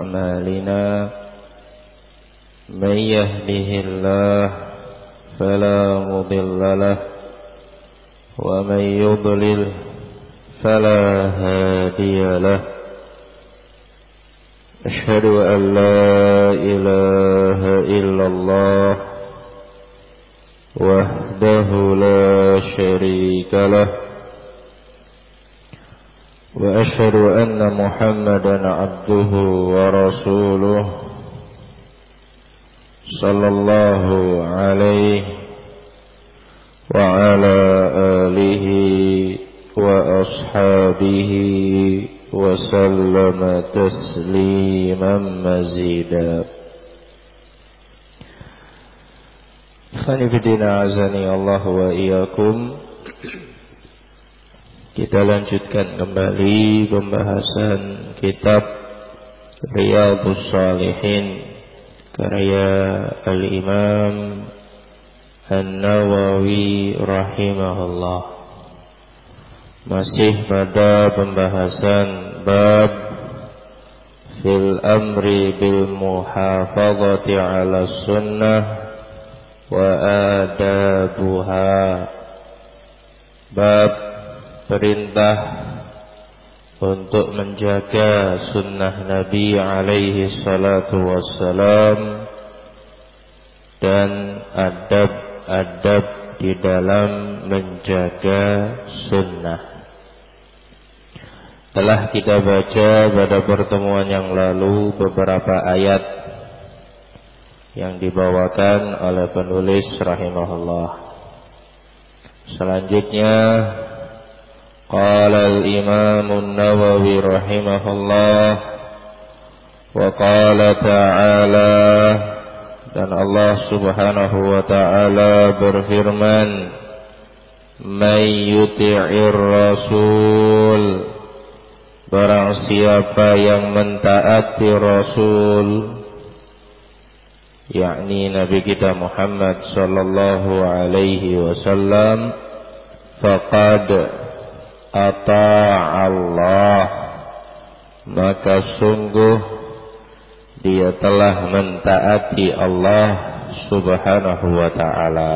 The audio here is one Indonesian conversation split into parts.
أعمالنا من يهده الله فلا مضل له ومن يضلل فلا هادي له أشهد أن لا إله إلا الله وحده لا شريك له وأشهد أن محمدا عبده ورسوله صلى الله عليه وعلى آله وأصحابه وسلم تسليما مزيدا. Ikhwani fillah azani Allah wa iyyakum. Kita lanjutkan kembali pembahasan kitab Riyadhus Shalihin karya Al-Imam An-Nawawi rahimahullah. Masih pada pembahasan bab fil amri bil muhafazati ala sunnah wa adabuha. Bab perintah untuk menjaga sunnah Nabi alaihi salatu wassalam dan adab-adab di dalam menjaga sunnah. Telah kita baca pada pertemuan yang lalu beberapa ayat yang dibawakan oleh penulis rahimahullah. Selanjutnya qala al-Imam An-Nawawi rahimahullah wa qala ta'ala, dan Allah subhanahu wa ta'ala berfirman, may yuti'ir rasul, barang siapa yang mentaati Rasul, yakni Nabi kita Muhammad sallallahu alaihi wasallam, faqad ata'allah, maka sungguh dia telah mentaati Allah subhanahu wa ta'ala.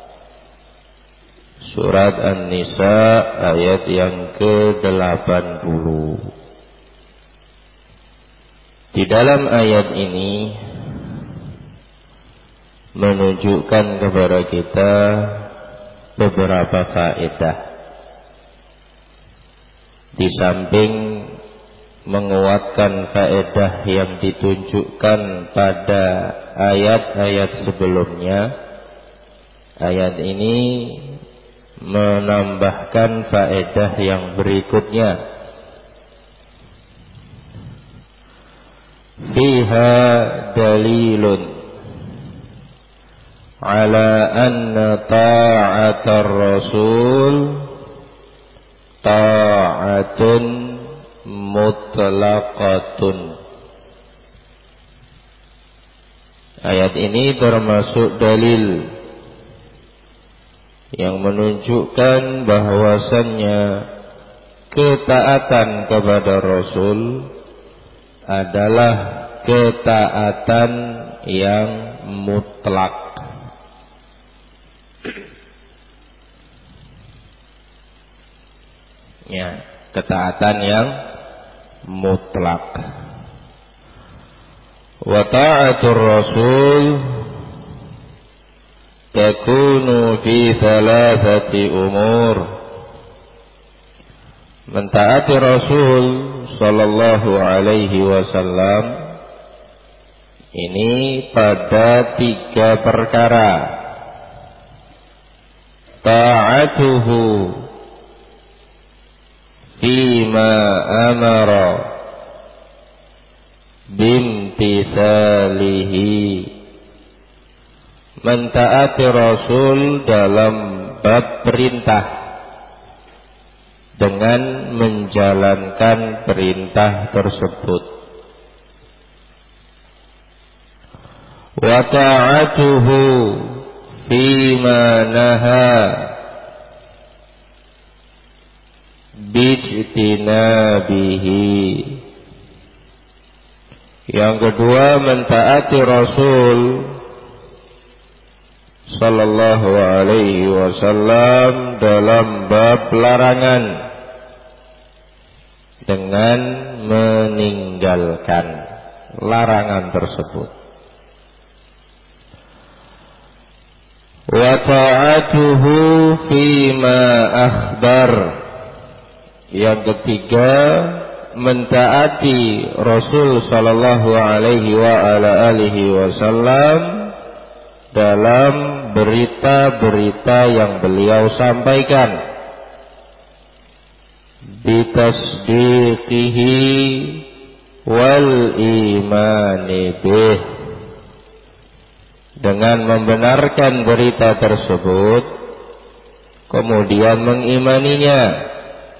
Surat An-Nisa ayat yang ke-80. Di dalam ayat ini menunjukkan kepada kita beberapa faedah. Di samping menguatkan faedah yang ditunjukkan pada ayat-ayat sebelumnya, ayat ini menambahkan faedah yang berikutnya. Fiha dalilun ala anna ta'atar rasul ta'atun mutlaqatun. Ayat ini termasuk dalil yang menunjukkan bahwasannya ketaatan kepada Rasul adalah ketaatan yang mutlak. Ya, ketaatan yang mutlak. Wa ta'atur rasul takunu fi thalathati umur. Mentaati Rasul sallallahu alaihi wasallam ini pada 3 perkara. Ta'atuhu fima amara bimtithalihi, mentaati Rasul dalam bab perintah dengan menjalankan perintah tersebut. Wa ta'atuhu fima naha bijtinabihi, Yang kedua, mentaati Rasul sallallahu alaihi wasallam dalam bab larangan dengan meninggalkan larangan tersebut. Wa ta'atuhu fima akhbar. Yang ketiga, mentaati Rasul sallallahu alaihi wa ala alihi wasallam dalam berita-berita yang beliau sampaikan, bitasdiqihi wal imani bih, dengan membenarkan berita tersebut kemudian mengimaninya.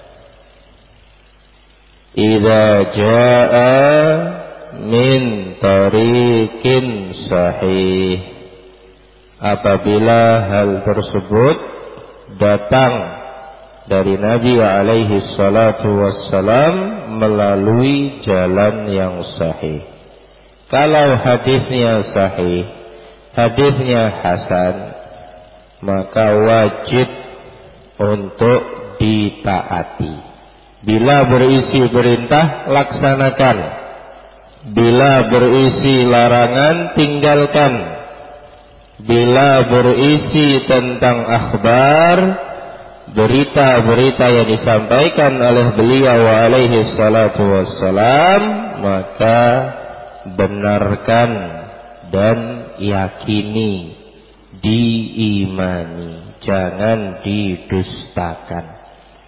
Idza jaa min tariqin sahih, apabila hal tersebut datang dari Nabi alaihi salatu wassalam melalui jalan yang sahih. Kalau hadisnya sahih, hadisnya hasan, maka wajib untuk ditaati. Bila berisi perintah, laksanakan. Bila berisi larangan, tinggalkan. Bila berisi tentang akhbar, berita-berita yang disampaikan oleh beliau alaihi salatu wassalam, maka benarkan dan yakini, diimani, jangan didustakan.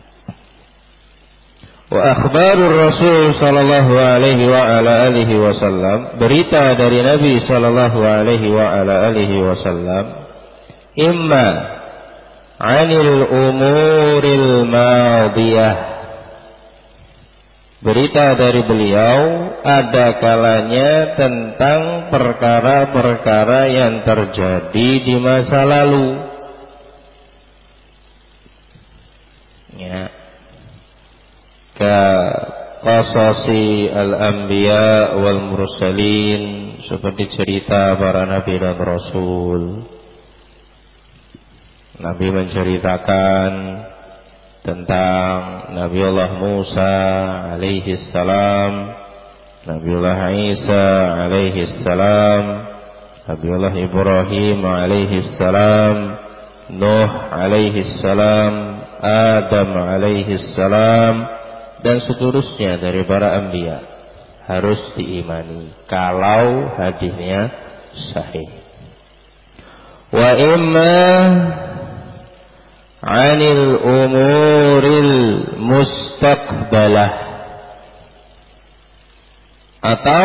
Wa akhbarur Rasul sallallahu alaihi wa ala alihi wasallam, berita dari Nabi sallallahu alaihi wa ala alihi wasallam, imma 'anil umuril madiyah. Berita dari beliau ada kalanya tentang perkara-perkara yang terjadi di masa lalu. Ya. Ka qasasi al-anbiya wal mursalin, seperti cerita para nabi dan rasul. Nabi menceritakan tentang Nabiullah Musa alaihi salam, Nabiullah Isa alaihi salam, Nabiullah Ibrahim alaihi salam, Nuh alaihi salam, Adam alaihi salam, dan seterusnya dari para anbiya. Harus diimani kalau hadisnya sahih. Wa imma 'anil umuril mustaqbalah, atau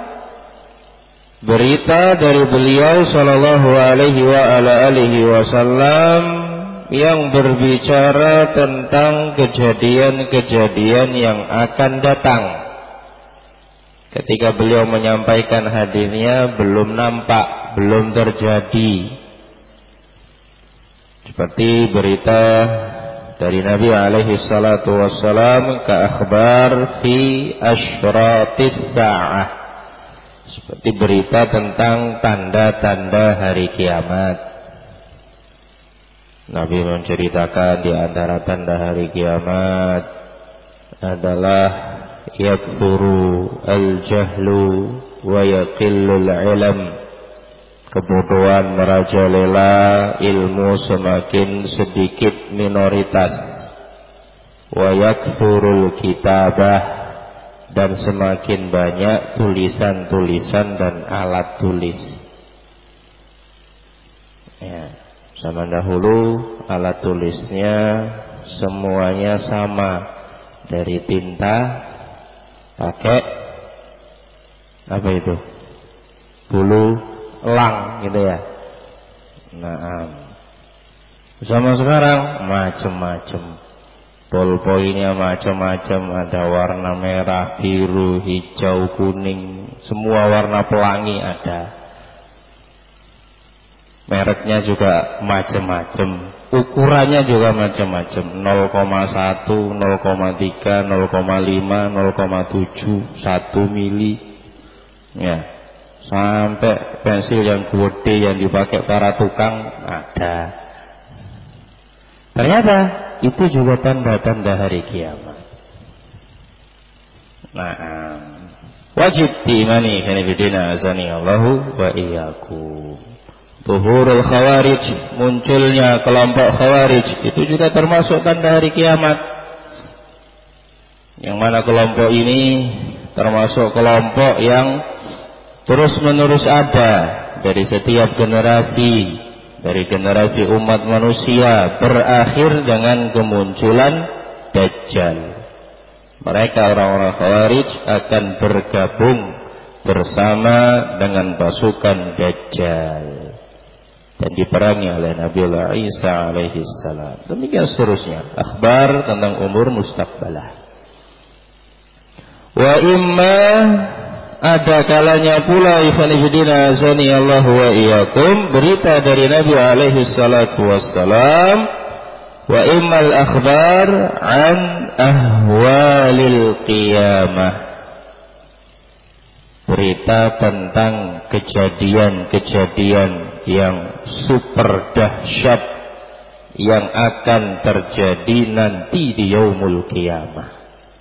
berita dari beliau sallallahu alaihi wa ala alihi wasallam yang berbicara tentang kejadian-kejadian yang akan datang. Ketika beliau menyampaikan hadisnya belum nampak, belum terjadi. Seperti berita dari Nabi alaihi salatu wassalam, ka akhbar fi asyratis sa'ah, seperti berita tentang tanda-tanda hari kiamat. Nabi menceritakan di antara tanda hari kiamat adalah yakthuru al-jahlu wa yaqillul ilm, kebodohan merajalela, ilmu semakin sedikit minoritas. Wa yakthurul kitabah, dan semakin banyak tulisan-tulisan dan alat tulis. Ya. Zaman dahulu alat tulisnya semuanya sama, dari tinta pakai apa itu, bulu elang gitu ya. Nah, sama sekarang macam-macam, ballpointnya macam-macam, ada warna merah, biru, hijau, kuning, semua warna pelangi ada. Mereknya juga macam-macam, ukurannya juga macam-macam, 0,1, 0,3, 0,5, 0,7, 1 mili, Ya, sampai pensil yang gede yang dipakai para tukang ada. Ternyata itu juga tanda-tanda hari kiamat. Nah, wajib diimani kanibidina azani Allahu wa iyyakum. Tuhurul khawarij, munculnya kelompok khawarij itu juga termasuk tanda hari kiamat. Yang mana kelompok ini termasuk kelompok yang terus menerus ada dari setiap generasi, dari generasi umat manusia, berakhir dengan kemunculan Dajjal. Mereka orang-orang Khawarij akan bergabung bersama dengan pasukan Dajjal dan diperangi oleh Nabiullah Isa alaihi salam. Demikian seterusnya akhbar tentang umur mustaqbalah. Wa imma, ada kalanya pula ikhwanifidina azani Allah wa iyyakum, berita dari Nabi alaihi salatu wassalam, wa immal akhbar an ahwalil qiyamah, berita tentang kejadian-kejadian yang super dahsyat yang akan terjadi nanti di yaumul qiyamah.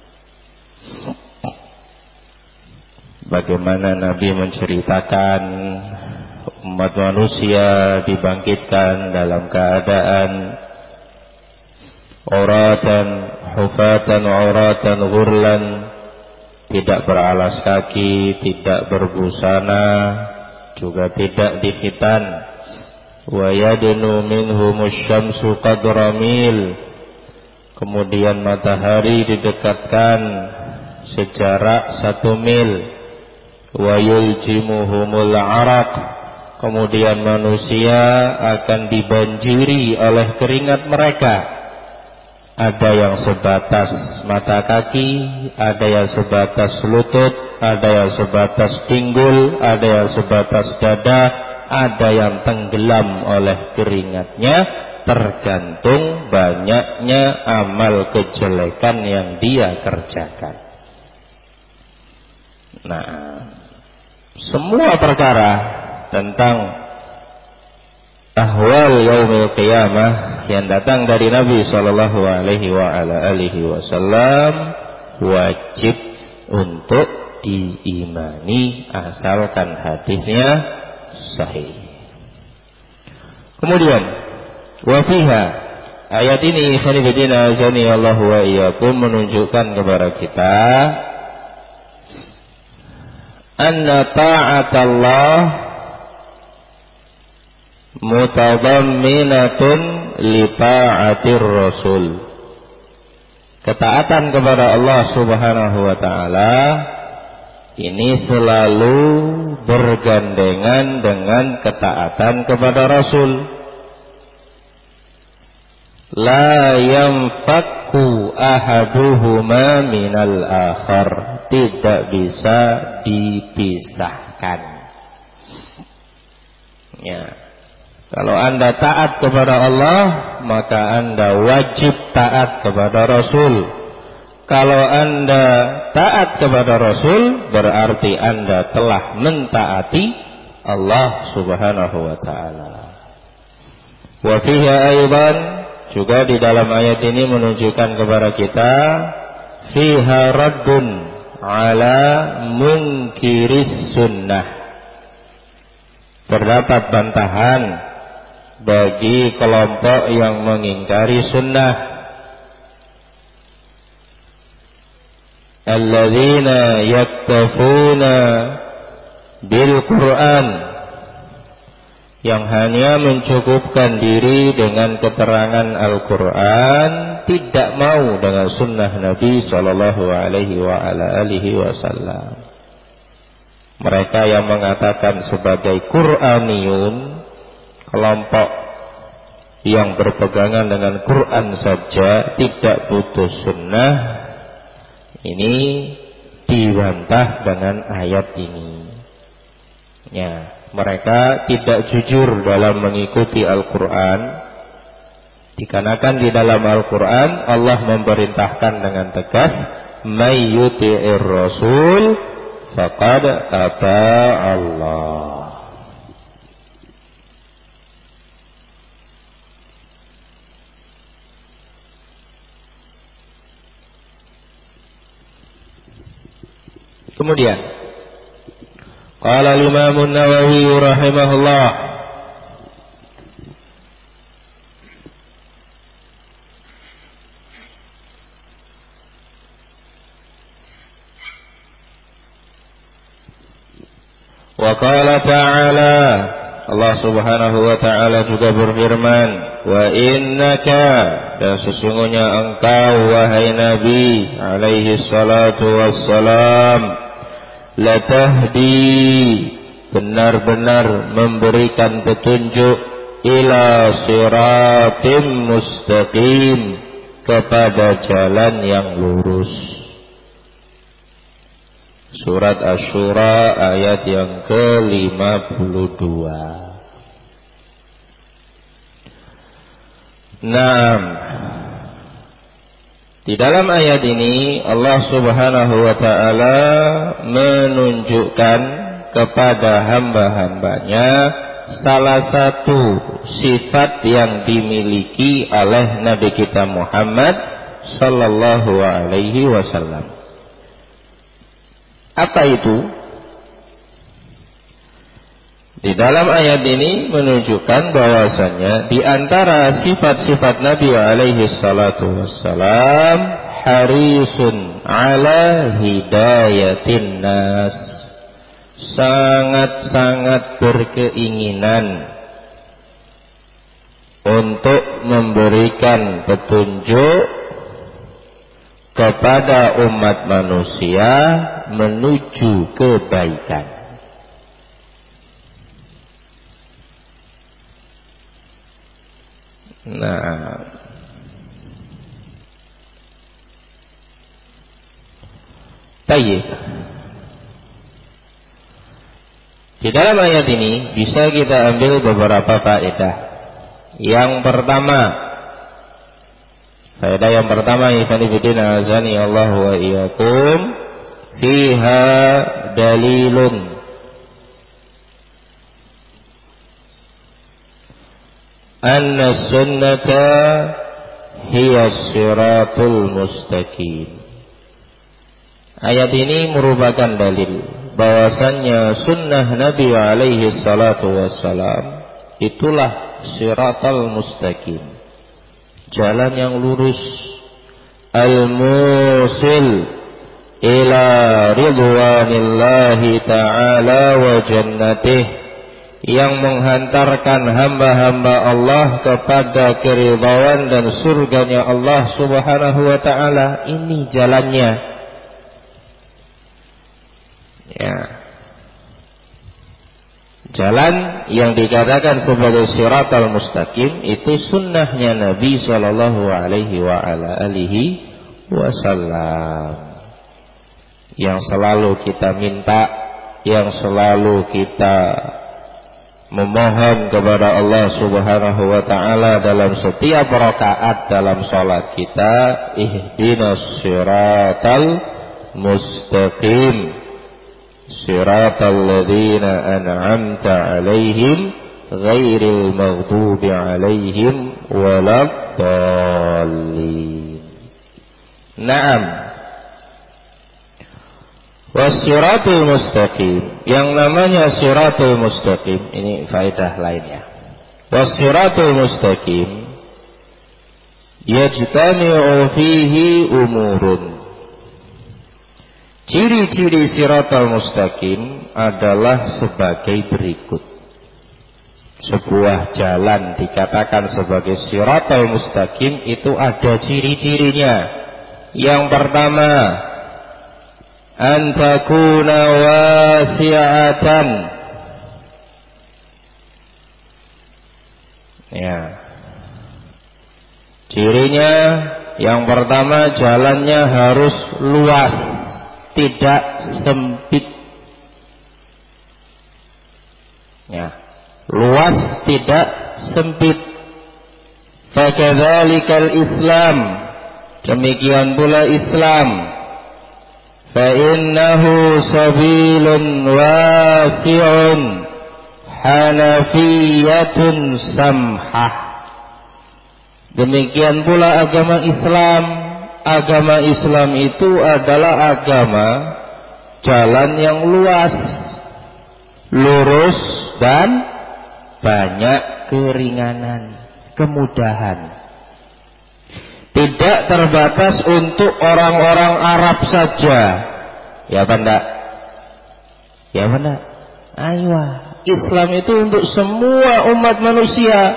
Bagaimana Nabi menceritakan umat manusia dibangkitkan dalam keadaan uratan, hufatan, uratan, ghurlan, tidak beralas kaki, tidak berbusana, juga tidak dikhitan. Wa yadnu minhumus syamsu qadra mil, kemudian matahari didekatkan sejarak 1 mil. Wa yuljimuhumul araq, kemudian manusia akan dibanjiri oleh keringat mereka. Ada yang sebatas mata kaki, ada yang sebatas lutut, ada yang sebatas pinggul, ada yang sebatas dada, ada yang tenggelam oleh keringatnya, tergantung banyaknya amal kejelekan yang dia kerjakan. Nah, semua perkara tentang ahwal yaumil qiyamah yang datang dari Nabi sallallahu alaihi wasallam wajib untuk diimani asalkan hadisnya sahih. Kemudian wa fiha, ayat ini khanifidina azani Allah wa iyyakum menunjukkan kepada kita anna ta'atallah mutadamminatun li ta'atir rasul. Ketaatan kepada Allah Subhanahu wa taala ini selalu bergandengan dengan ketaatan kepada Rasul. La yanfakku ahaduhuma minal akhar, tidak bisa dipisahkan. Ya, kalau Anda taat kepada Allah, maka Anda wajib taat kepada Rasul. Kalau Anda taat kepada Rasul, berarti Anda telah mentaati Allah Subhanahu wa taala. Wa fihi aidan, juga di dalam ayat ini menunjukkan kepada kita fiha raddun ala munkiris sunnah, terdapat bantahan bagi kelompok yang mengingkari sunnah. Alladzina yaktafuna bil Qur'an, yang hanya mencukupkan diri dengan keterangan Al-Quran, tidak mau dengan sunnah Nabi Sallallahu Alaihi Wasallam. Mereka yang mengatakan sebagai Qur'aniyun, kelompok yang berpegangan dengan Quran saja, tidak butuh sunnah, ini dibantah dengan ayat ini. Ya, mereka tidak jujur dalam mengikuti Al-Quran, dikarenakan di dalam Al-Quran Allah memerintahkan dengan tegas, may yuti'ir rasul faqad ata Allah. Kemudian qala al-Imam an-Nawawi rahimahullah, wa qala ta'ala, Allah Subhanahu wa ta'ala juga berfirman, wa innaka, dan sesungguhnya engkau wahai Nabi alaihi salatu wassalam, latahdi, benar-benar memberikan petunjuk, ila siratim mustaqim, kepada jalan yang lurus. Surat Asy-Syura ayat yang ke-52. Naam. Di dalam ayat ini Allah Subhanahu wa ta'ala menunjukkan kepada hamba-hambanya salah satu sifat yang dimiliki oleh Nabi kita Muhammad sallallahu alaihi wasallam. Apa itu? Di dalam ayat ini menunjukkan bahwasannya di antara sifat-sifat Nabi alaihi salatu wassalam, harisun ala hidayatin nas, sangat-sangat berkeinginan untuk memberikan petunjuk kepada umat manusia menuju kebaikan. Nah, baik. Di dalam ayat ini bisa kita ambil beberapa faedah. Yang pertama, faedah yang pertama, ikhwan fillah azani Allah wa iyyakum, fiha dalilun anna sunnata hiya siratul mustaqim. Ayat ini merupakan dalil bahwasannya sunnah Nabi alaihi salatu wassalam itulah siratul mustaqim, jalan yang lurus, al-musil ila ridwanillahi ta'ala wa jannatih, yang menghantarkan hamba-hamba Allah kepada keridhaan dan surganya Allah Subhanahu wa ta'ala. Ini jalannya. Ya. Jalan yang dikatakan sebagai siratal mustaqim itu sunnahnya Nabi sallallahu alaihi wa ala alihi wasallam, yang selalu kita minta, yang selalu kita memohon kepada Allah Subhanahu wa ta'ala dalam setiap rakaat dalam salat kita, ihdinas siratal mustaqim siratal ladzina an'amta alaihim ghairil maghdubi alaihim waladdallin. Naam. Wasiratul mustaqim, yang namanya siratul mustaqim, ini faedah lainnya. Wasiratul mustaqim yajtami'u fihi umurun. Ciri-ciri siratul mustaqim adalah sebagai berikut. Sebuah jalan dikatakan sebagai siratul mustaqim itu ada ciri-cirinya. Yang pertama, an takuna wasi'atan. Ya. Cirinya yang pertama, jalannya harus luas, tidak sempit. Ya. Luas, tidak sempit. Fakadzalikal Islam, demikian pula Islam. fa innahu sabilun wasi'un hanafiyatun samhah. Demikian pula agama Islam. Agama Islam itu adalah agama jalan yang luas, lurus, dan banyak keringanan, kemudahan. Tidak terbatas untuk orang-orang Arab saja. Ya apa enggak? Ya apa enggak? Ayo, Islam itu untuk semua umat manusia.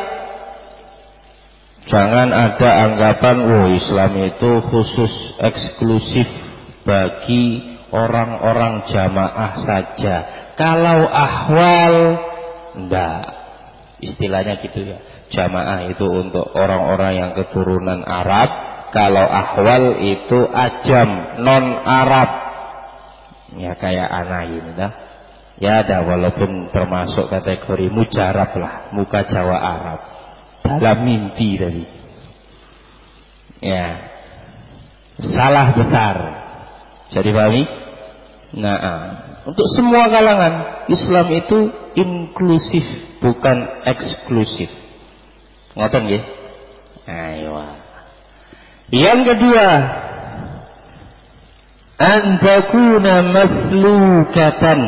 Jangan ada anggapan, Islam itu khusus eksklusif bagi orang-orang jamaah saja. Kalau ahwal, enggak. Istilahnya gitu ya. Jamaah itu untuk orang-orang yang keturunan Arab. Kalau ahwal itu ajam, non-Arab. Ya kayak anak ini dah. Ya ada, walaupun termasuk kategori mujarab lah, muka Jawa Arab. Dalam mimpi tadi. Ya. Salah besar. Jadi pahami? Nah, untuk semua kalangan Islam itu inklusif, bukan eksklusif. Ngoten nggih? Ayo. Yang kedua, an takuna maslukatan.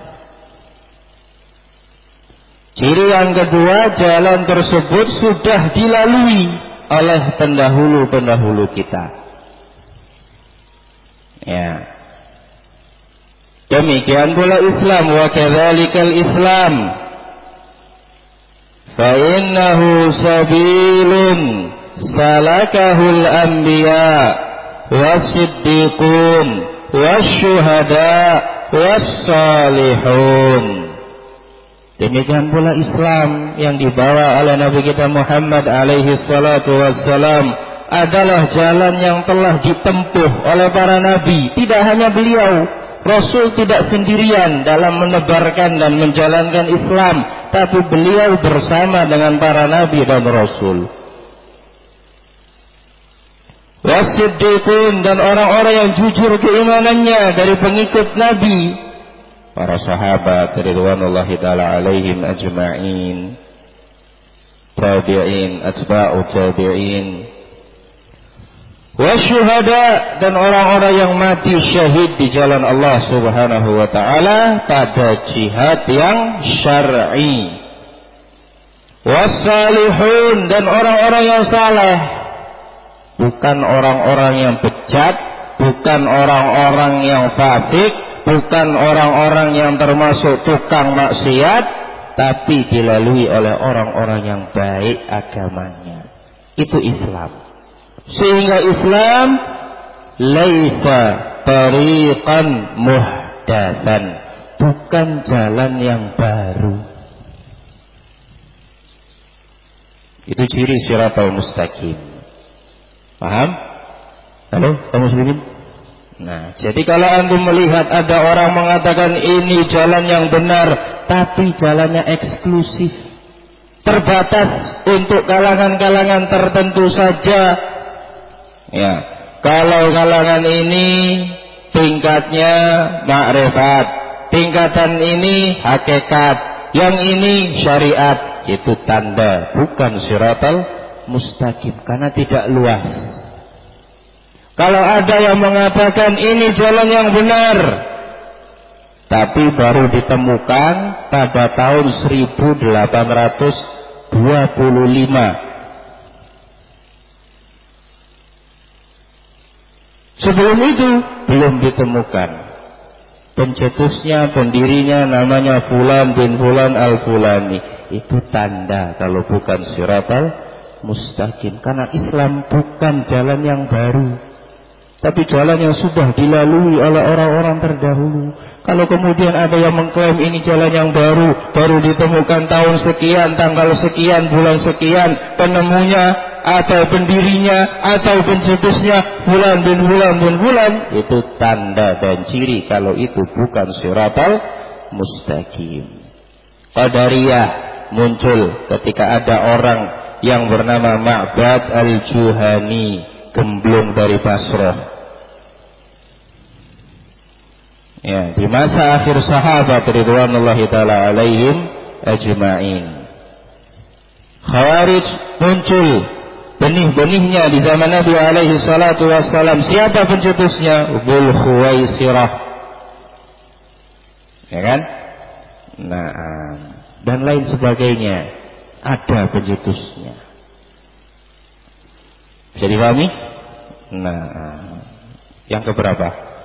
Ciri yang kedua, jalan tersebut sudah dilalui oleh pendahulu-pendahulu kita. Ya. Demikian pula Islam, wa kadzalikal Islam. Fa innahu sabilun salakahul anbiya was-siddiqun wasyuhada was-salihun. Demikian pula Islam yang dibawa oleh Nabi kita Muhammad alaihi salatu wassalam adalah jalan yang telah ditempuh oleh para nabi. Tidak hanya beliau, Rasul tidak sendirian dalam menebarkan dan menjalankan Islam, tapi beliau bersama dengan para nabi dan Rasul. Wasiddiqun, dan orang-orang yang jujur keimanannya dari pengikut Nabi, para sahabat ridwanullahi ta'ala alaihim ajma'in, tabi'in, atba'u tabi'in, wasyuhada, dan orang-orang yang mati syahid di jalan Allah subhanahu wa ta'ala pada jihad yang syar'i, wassalihun, dan orang-orang yang saleh, bukan orang-orang yang bejat, bukan orang-orang yang fasik, bukan orang-orang yang termasuk tukang maksiat, tapi dilalui oleh orang-orang yang baik agamanya. Itu Islam. Sehingga Islam laisa tariqan muhdatsan, bukan jalan yang baru. Itu ciri siratal mustaqim. Paham? Halo, kaum muslimin? Nah, jadi kalau antum melihat ada orang mengatakan ini jalan yang benar, tapi jalannya eksklusif, terbatas untuk kalangan-kalangan tertentu saja. Ya, kalau kalangan ini tingkatnya ma'rifat, tingkatan ini hakikat, yang ini syariat, itu tanda bukan siratal mustaqim, karena tidak luas. Kalau ada yang mengatakan ini jalan yang benar, tapi baru ditemukan pada tahun 1825. Sebelum itu belum ditemukan. Pencetusnya, pendirinya namanya Fulan bin Fulan al-Fulani. Itu tanda kalau bukan siratal mustaqim. Karena Islam bukan jalan yang baru, tapi jalan yang sudah dilalui oleh orang-orang terdahulu. Kalau kemudian ada yang mengklaim ini jalan yang baru ditemukan tahun sekian, tanggal sekian, bulan sekian, penemunya atau pendirinya atau pencetusnya Fulan bin Fulan bin Fulan, itu tanda dan ciri kalau itu bukan siratal mustaqim. Qadariyah muncul ketika ada orang yang bernama Ma'bad al-Juhani, gemblung dari Basrah. Ya, di masa akhir sahabat ridwanullahi taala alaihim ajma'in. Khawarij muncul benih-benihnya di zaman Nabi alaihi salatu wassalam. Siapa pencetusnya? Dzul Khuwaisirah. Ya kan? Nah, dan lain sebagainya. Ada pencetusnya. Bisa dipahami? Nah, yang keberapa?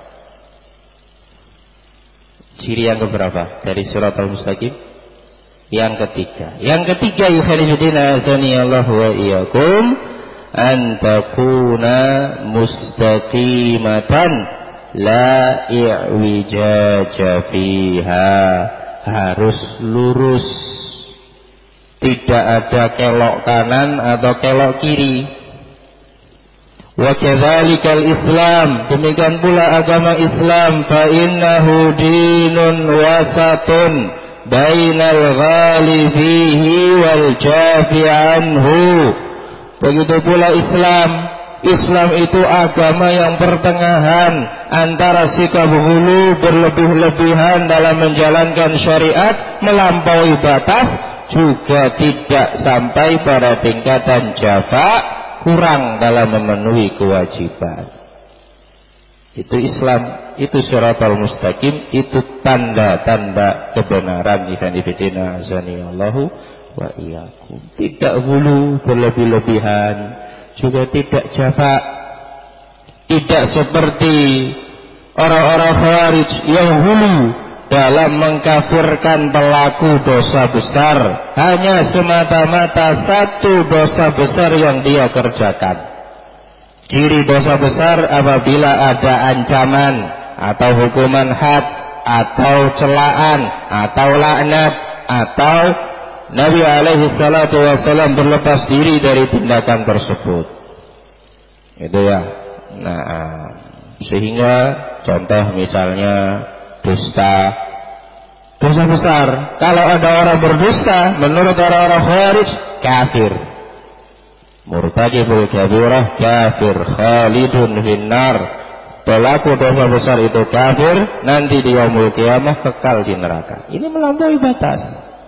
Ciri yang keberapa dari surat Al-Mustaqim? Yang ketiga. Yang ketiga, yukhrijuna azanillahu wa iyyakum an takuna mustaqimatan la i'wijaja fiha. Harus lurus. Tidak ada kelok kanan atau kelok kiri. Wa kadzalikal Islam, demikian pula agama Islam, fa innahu dinun wasatun bainal ghali fihi wal jafi anhu. Begitu pula Islam itu agama yang pertengahan antara sikap hulu berlebih-lebihan dalam menjalankan syariat melampaui batas, juga tidak sampai pada tingkatan jafa, kurang dalam memenuhi kewajiban. Itu Islam, itu Shiratal Mustaqim, itu tanda-tanda kebenaran. Ikhwanifidina azanillahu wa iyyakum. Tidak hulu berlebih-lebihan, juga tidak jafa. Tidak seperti orang-orang Khawarij yang hulu dalam mengkafirkan pelaku dosa besar, hanya semata-mata satu dosa besar yang dia kerjakan. Ciri dosa besar apabila ada ancaman atau hukuman had atau celaan atau laknat atau Nabi alaihi salatu wasallam berlepas diri dari tindakan tersebut. Itu ya. Nah, sehingga contoh misalnya dosa besar. Kalau ada orang berdusta, menurut orang-orang Khawarij kafir. Murtakibul kabirah kafir, khalidun finnar. Pelaku dosa besar itu kafir, nanti di yaumul qiyamah kekal di neraka. Ini melampaui batas.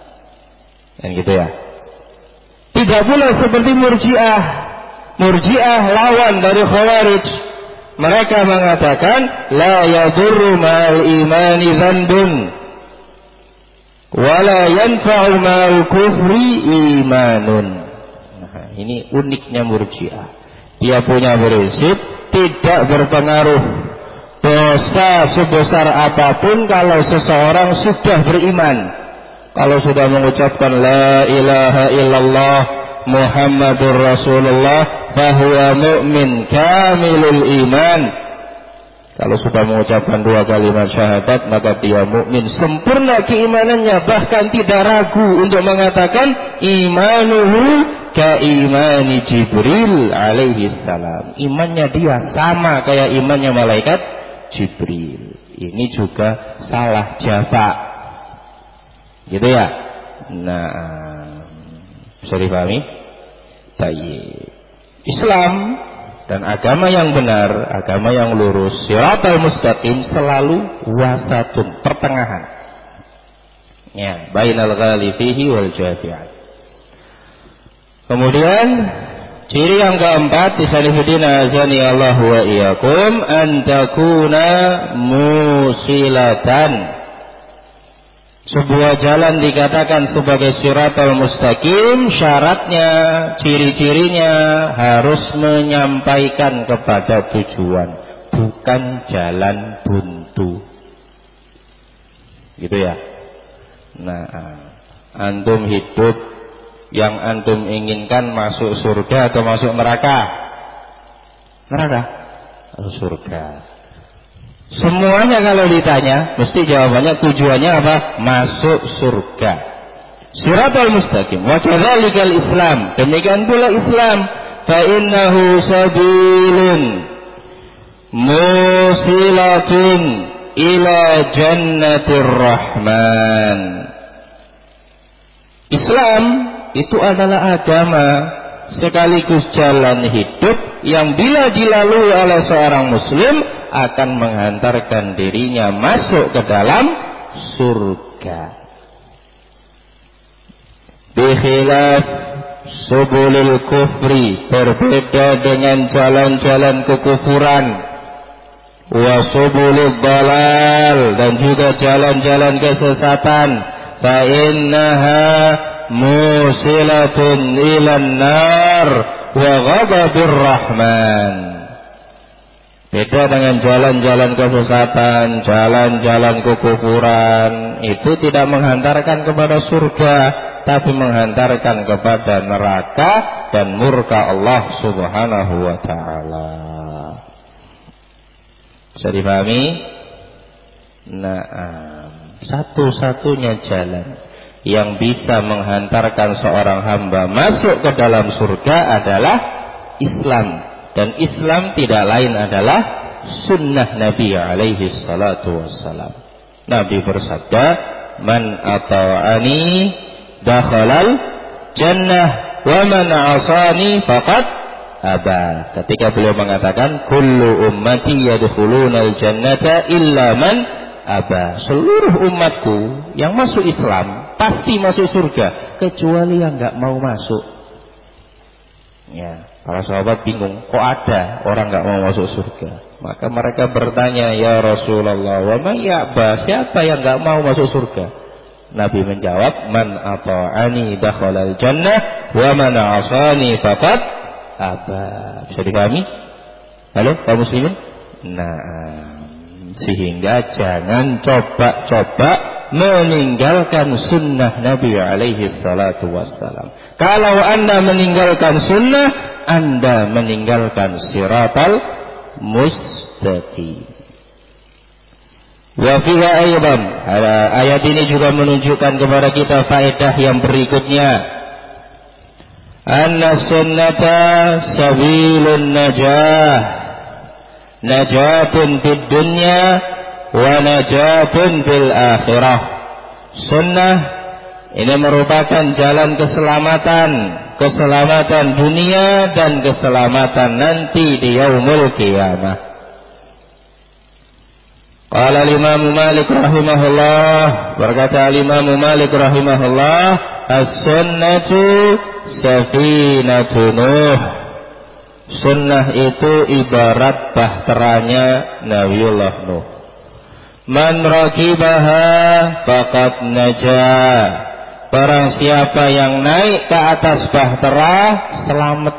Dan gitu ya. Tidak pula seperti Murji'ah. Murji'ah lawan dari Khawarij. Mereka mengatakan la yadurru ma'al imani dzanbun wa la yanfa'u ma'al kufri imanun. Nah, ini uniknya Murji'ah. Dia punya prinsip tidak berpengaruh dosa sebesar apapun kalau seseorang sudah beriman. Kalau sudah mengucapkan la ilaha illallah Muhammadur Rasulullah fahuwa mu'min kamilul iman. Kalau sudah mengucapkan dua kalimat syahadat, maka dia mukmin sempurna keimanannya, bahkan tidak ragu untuk mengatakan imanuhu ka imani Jibril alaihi salam. Imannya dia sama kayak imannya malaikat Jibril. Ini juga salah jafa. Gitu ya. Nah, bisa dipahami? Baik. Islam dan agama yang benar, agama yang lurus, Shiratal Mustaqim selalu wasatun, pertengahan. Ya, bainal ghali fihi wal jafi'an. Kemudian ciri yang keempat, ikhwanifidina azani Allah wa iyyakum, an takuna musilatan. Sebuah jalan dikatakan sebagai Shiratal Mustaqim, syaratnya, ciri-cirinya harus menyampaikan kepada tujuan, bukan jalan buntu. Gitu ya. Nah, antum hidup yang antum inginkan masuk surga atau masuk neraka? Neraka? Surga. Semuanya kalau ditanya mesti jawabannya tujuannya apa? Masuk surga. Shiratal Mustaqim. Wa kadzalikal Islam. Demikian pula Islam. Fa innahu sabilun musilatun ila jannatir rahman. Islam itu adalah agama sekaligus jalan hidup yang bila dilalui oleh seorang muslim akan menghantarkan dirinya masuk ke dalam surga. Bikhilaf subulil kufri, berbeda dengan jalan-jalan kekufuran, wa subulil dalal, dan juga jalan-jalan kesesatan. Fa innaha musilatun ilan nar wa ghadabir rahman. Beda dengan jalan-jalan kesesatan, jalan-jalan kekufuran, itu tidak menghantarkan kepada surga, tapi menghantarkan kepada neraka dan murka Allah Subhanahu wa ta'ala. Bisa dipahami? Nah, satu-satunya jalan yang bisa menghantarkan seorang hamba masuk ke dalam surga adalah Islam. Dan Islam tidak lain adalah sunnah Nabi alaihi salatu wassalam. Nabi bersabda, man ata'ani dakhalal jannah wa man asani faqad aba. Ketika beliau mengatakan kullu ummati yadkhulunal jannata illa man aba. Seluruh umatku yang masuk Islam pasti masuk surga kecuali yang enggak mau masuk. Ya, para sahabat bingung, kok ada orang enggak mau masuk surga? Maka mereka bertanya, ya Rasulullah, wa man ya'ba? Siapa yang enggak mau masuk surga? Nabi menjawab, man ata'ani dakhalal jannah wa man 'asani faqad aba. Bisa dipahami? Halo, kaum muslimin? Nah, sehingga jangan coba-coba meninggalkan sunnah Nabi alaihi salatu wassalam. Kalau Anda meninggalkan sunnah, Anda meninggalkan siratal mustaqim. Wa fiha aidan, ayat ini juga menunjukkan kepada kita faedah yang berikutnya. Anna sunnata sabilun najah, najatun fid dunya wa najatun fil akhirah. Sunnah ini merupakan jalan keselamatan, keselamatan dunia dan keselamatan nanti di yaumul qiyamah. Qala Imam Malik rahimahullah, berkata Imam Malik rahimahullah, as-sunnatu safinatun Nuh. Sunnah itu ibarat bahteranya Nabiullah Nuh. Man rakibaha faqad najah. Barang siapa yang naik ke atas bahtera, selamat.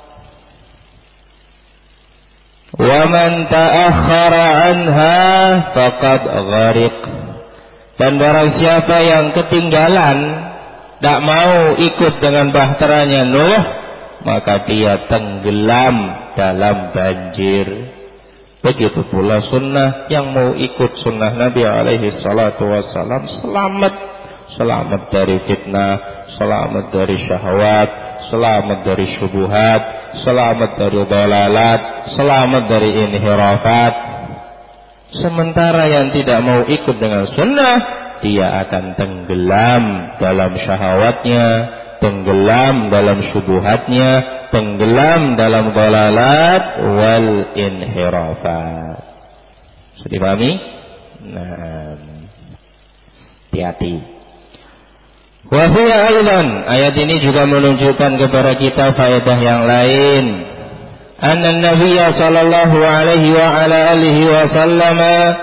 Wa man ta'akhkhara anha faqad gharik. Dan barang siapa yang ketinggalan, tak mau ikut dengan bahteranya Nuh, maka dia tenggelam dalam banjir. Begitu pula sunnah, yang mau ikut sunnah Nabi alaihi salatu wassalam selamat. Selamat dari fitnah, selamat dari syahwat, selamat dari syubuhat, selamat dari dalalat, selamat dari inhirafat. Sementara yang tidak mau ikut dengan sunnah, dia akan tenggelam dalam syahwatnya, tenggelam dalam syubuhatnya, tenggelam dalam dalalat wal inhirafat. Sudah dipahami? Nah, hati-hati. Wa huwa aidan, ayat ini juga menunjukkan kepada kita faedah yang lain. Anna Nabiy sallallahu alaihi wa ala alihi wasallam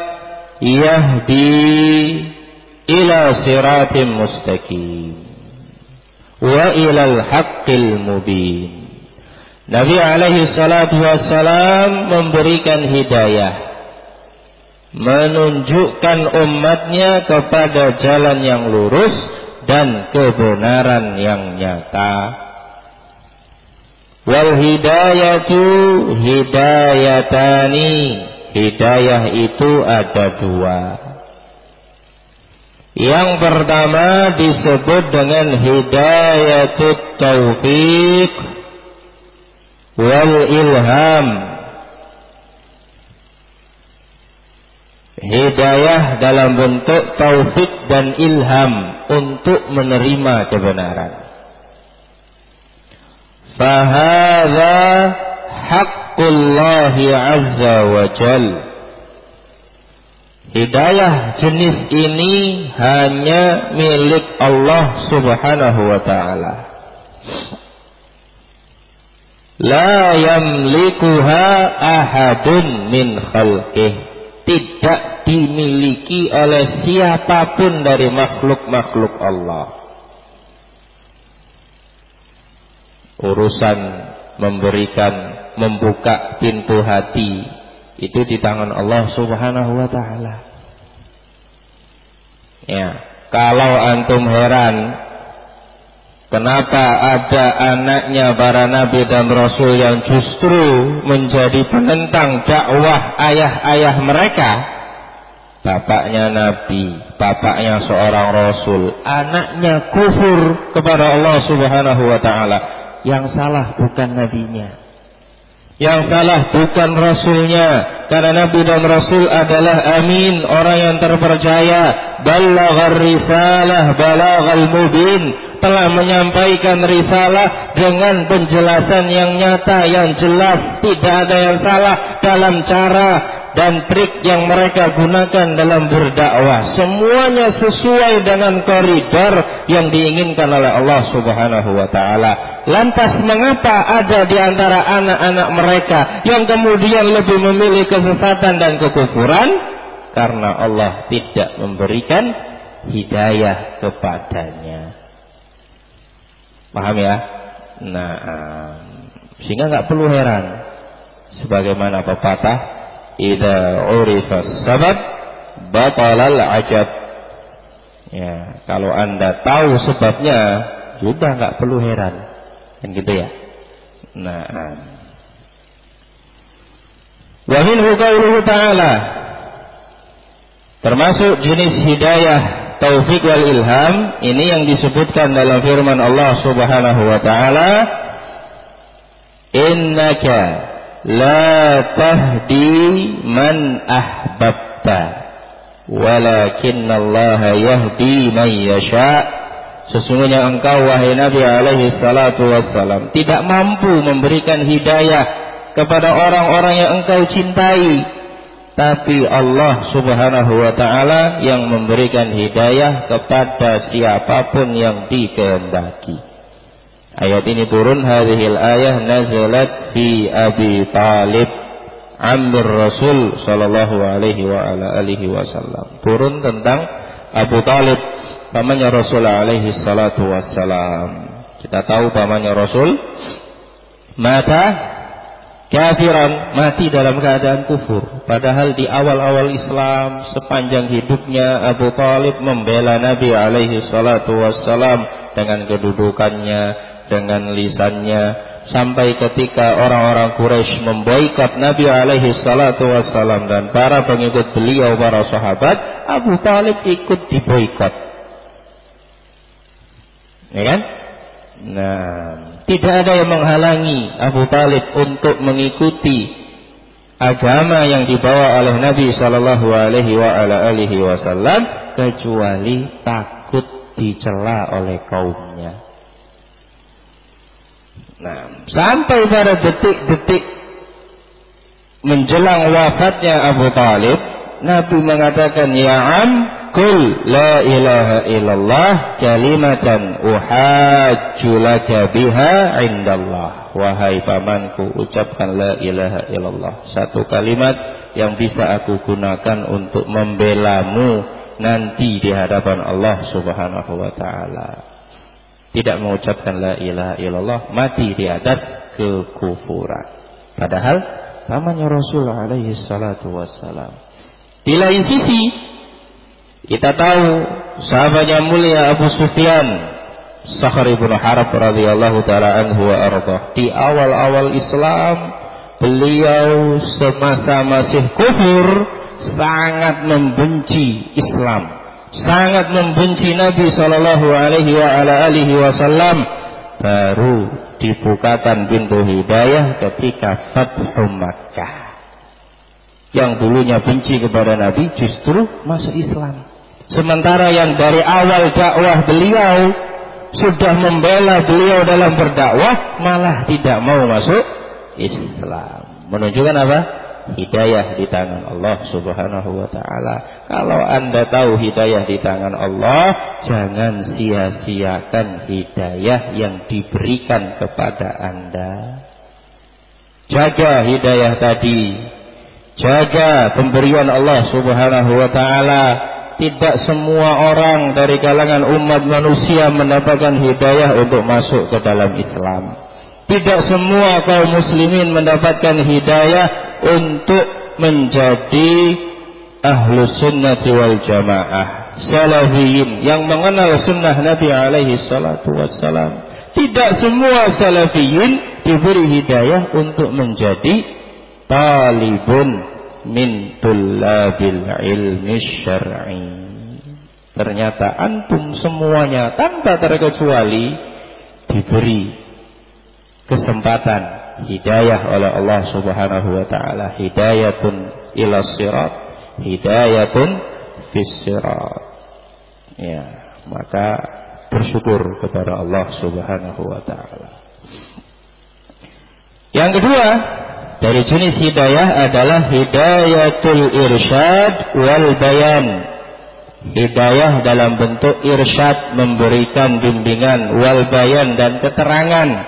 yahdi ila siratim mustaqim wa ila al-haqqil mubin. Nabi alaihi salatu wassalam memberikan hidayah, menunjukkan umatnya kepada jalan yang lurus dan kebenaran yang nyata. Wal hidayatu hidayatani, hidayah itu ada dua. Yang pertama disebut dengan hidayatut taufiq wal ilham. Hidayah dalam bentuk taufik dan ilham untuk menerima kebenaran. Fahadha haqqullahi azza wa jal. hidayah jenis ini hanya milik Allah Subhanahu wa ta'ala. La yamlikuha ahadun min khalqih. Tidak dimiliki oleh siapapun dari makhluk-makhluk Allah. Urusan memberikan, membuka pintu hati, itu di tangan Allah Subhanahu wa ta'ala. Ya, kalau antum heran kenapa ada anaknya para nabi dan rasul yang justru menjadi penentang dakwah ayah-ayah mereka, bapaknya nabi, bapaknya seorang rasul, anaknya kufur kepada Allah Subhanahu wa ta'ala. Yang salah bukan nabinya, yang salah bukan rasulnya, karena nabi dan rasul adalah amin, orang yang terpercaya. Ballaghar risalah balaghal mubin, telah menyampaikan risalah dengan penjelasan yang nyata, yang jelas, tidak ada yang salah dalam cara dan trik yang mereka gunakan dalam berdakwah. Semuanya sesuai dengan koridor yang diinginkan oleh Allah Subhanahu wa ta'ala. Lantas mengapa ada di antara anak-anak mereka yang kemudian lebih memilih kesesatan dan kekufuran? Karena Allah tidak memberikan hidayah kepadanya. Paham ya? Nah, sehingga nggak perlu heran, sebagaimana pepatah, idza urifa sabab batalal ajab. Ya, kalau Anda tahu sebabnya, sudah nggak perlu heran, kan gitu ya. Nah, wa minhu qauluhu ta'ala, termasuk jenis hidayah taufik wal ilham ini yang disebutkan dalam firman Allah Subhanahu wa ta'ala, innaka la tahdi man ahbabta walakinnallaha yahdi man yasha. Sesungguhnya engkau wahai Nabi alaihi salatu wassalam tidak mampu memberikan hidayah kepada orang-orang yang engkau cintai, tapi Allah Subhanahu wa ta'ala yang memberikan hidayah kepada siapapun yang dikehendaki. Ayat ini turun, hadhil ayah nazalat fi Abi Talib Ammir Rasul sallallahu alaihi wa ala alihi wasallam. Turun tentang Abu Talib, pamannya Rasul alaihi salatu wassalam. Kita tahu pamannya Rasul mata kafiran, mati dalam keadaan kufur. Padahal di awal-awal Islam, sepanjang hidupnya Abu Talib membela Nabi alaihi salatu wassalam dengan kedudukannya, dengan lisannya, sampai ketika orang-orang Quraisy memboikot Nabi alaihi salatu wassalam dan para pengikut beliau, para sahabat, Abu Talib ikut diboikot. Ya kan? Nah, tidak ada yang menghalangi Abu Talib untuk mengikuti agama yang dibawa oleh Nabi sallallahu alaihi wa ala alihi wasallam, kecuali takut dicela oleh kaumnya. Nah, sampai pada detik-detik menjelang wafatnya Abu Talib, Nabi mengatakan, ya am, kul la ilaha illallah kalimatan uhajju laka biha indallah. Wahai pamanku, ucapkan la ilaha illallah, satu kalimat yang bisa aku gunakan untuk membelamu nanti di hadapan Allah Subhanahu wa ta'ala. Tidak mengucapkan la ilaha illallah, mati di atas kekufuran. Padahal pamannya Rasul alaihi salatu wassalam. Di lain sisi, kita tahu sahabatnya mulia Abu Sufyan, Sakhr ibn Harb radhiyallahu taala anhu wa ardhah. Di awal-awal Islam, beliau semasa masih kufur sangat membenci Islam, sangat membenci Nabi sallallahu alaihi wa ala alihi wasallam. Baru dibukakan pintu hidayah ketika Fathu Makkah. Yang dulunya benci kepada Nabi justru masuk Islam. Sementara yang dari awal dakwah beliau sudah membela beliau dalam berdakwah, malah tidak mau masuk Islam. Menunjukkan apa? hidayah di tangan Allah Subhanahu wa ta'ala. Kalau Anda tahu hidayah di tangan Allah, jangan sia-siakan hidayah yang diberikan kepada Anda. Jaga hidayah tadi, jaga pemberian Allah Subhanahu wa ta'ala. Tidak semua orang dari kalangan umat manusia mendapatkan hidayah untuk masuk ke dalam Islam. Tidak semua kaum muslimin mendapatkan hidayah untuk menjadi ahlus sunnati wal jamaah, salafiyin yang mengenal sunnah Nabi alaihi salatu wassalam. Tidak semua salafiyin diberi hidayah untuk menjadi talibun min tullabil ilmi syar'i. Ternyata antum semuanya tanpa terkecuali diberi kesempatan hidayah oleh Allah Subhanahu wa ta'ala. Hidayatun ila sirat, hidayatun fis sirat. Ya, maka bersyukur kepada Allah Subhanahu wa ta'ala. Yang kedua dari jenis hidayah adalah hidayatul irsyad wal bayan. Hidayah dalam bentuk irsyad, memberikan bimbingan, wal bayan, dan keterangan.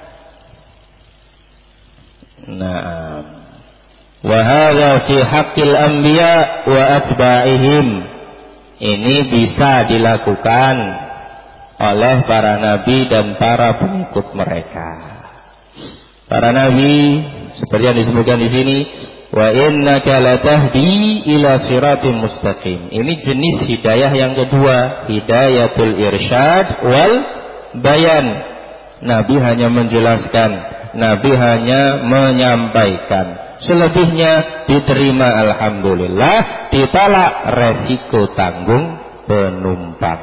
Naam. Wa hadza fi haqqil anbiya wa atba'ihim. Ini bisa dilakukan oleh para nabi dan para pengikut mereka. Para nabi seperti yang disebutkan di sini, wa innaka latahdi ila siratim mustaqim. Ini jenis hidayah yang kedua, hidayatul irsyad wal bayan. Nabi hanya menjelaskan, Nabi hanya menyampaikan. Selebihnya diterima alhamdulillah, ditolak resiko tanggung penumpang.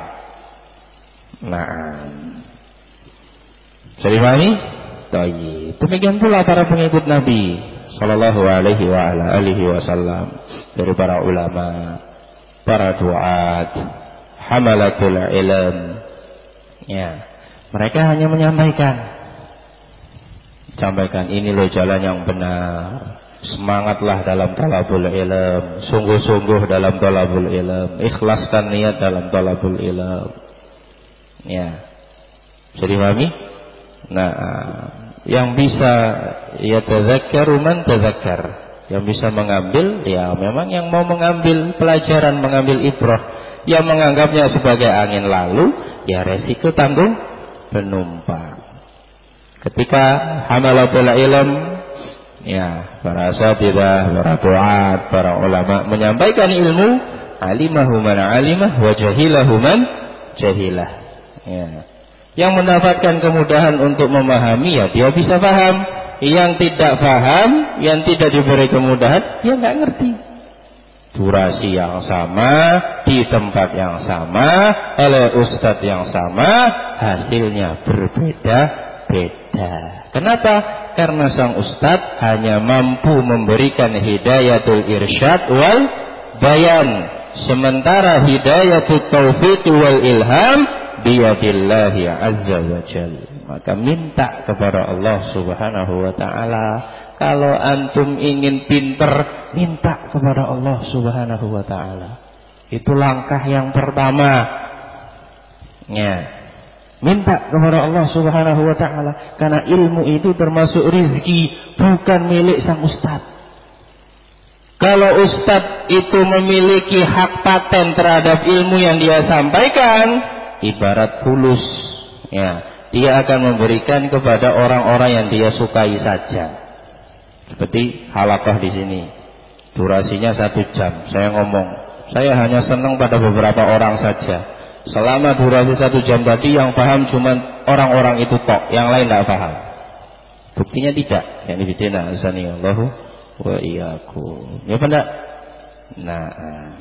Nah, jadi ini, demikian pula para pengikut Nabi Sallallahu alaihi wa ala alihi wasallam, dari para ulama, para duat, hamalatul ilm. Ya, mereka hanya sampaikan ini loh jalan yang benar. Semangatlah dalam talabul ilm, sungguh-sungguh dalam talabul ilm, ikhlaskan niat dalam talabul ilm. Ya, jadi pahami? Nah, yang bisa ya tadzakkaru man tadzakkar, yang bisa mengambil ya memang yang mau mengambil pelajaran, mengambil ibrah. Yang menganggapnya sebagai angin lalu, ya resiko tanggung penumpang. Ketika hamalatul ilm, ya para asatidzah, para duat, para ulama menyampaikan ilmu, alimahu man alimah wa jahilahu man jahilah. Ya. Yang mendapatkan kemudahan untuk memahami, ya dia bisa paham. Yang tidak paham, yang tidak diberi kemudahan, dia nggak ngerti. Durasi yang sama, di tempat yang sama, oleh ustadz yang sama, hasilnya berbeda-beda. Kenapa? Karena sang ustadz hanya mampu memberikan hidayatul irsyad wal bayan, sementara hidayatul taufiq wal ilham biyadillahi azza wa jalla. Maka minta kepada Allah Subhanahu wa ta'ala. Kalau antum ingin pinter, minta kepada Allah Subhanahu wa ta'ala. Itu langkah yang pertama. Ya, minta kepada Allah Subhanahu wa ta'ala. Karena ilmu itu termasuk rizki, bukan milik sang ustadz. Kalau ustadz itu memiliki hak paten terhadap ilmu yang dia sampaikan, ibarat fulus, ya, dia akan memberikan kepada orang-orang yang dia sukai saja. Seperti halaqah di sini, durasinya 1 jam. Saya ngomong, saya hanya senang pada beberapa orang saja. Selama durasi 1 jam tadi yang paham cuma orang-orang itu tok, yang lain tidak paham. Buktinya tidak. Yang bidina azani Allahu wa iyyakum. Ya benar. Nah,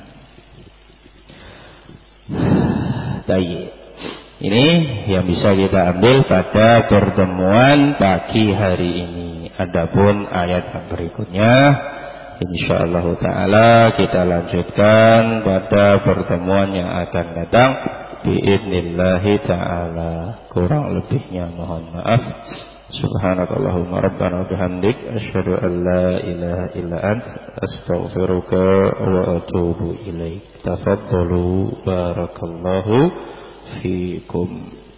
baik. Ini yang bisa kita ambil pada pertemuan pagi hari ini. Adapun ayat yang berikutnya, insyaallah taala kita lanjutkan pada pertemuan yang akan datang biidznillah taala. Kurang lebihnya mohon maaf. Subhanakallahumma rabbana bihamdik asyhadu an la ilaha illa ant astaghfiruka wa atubu ilaik. Tafaddalu barakallahu fiikum.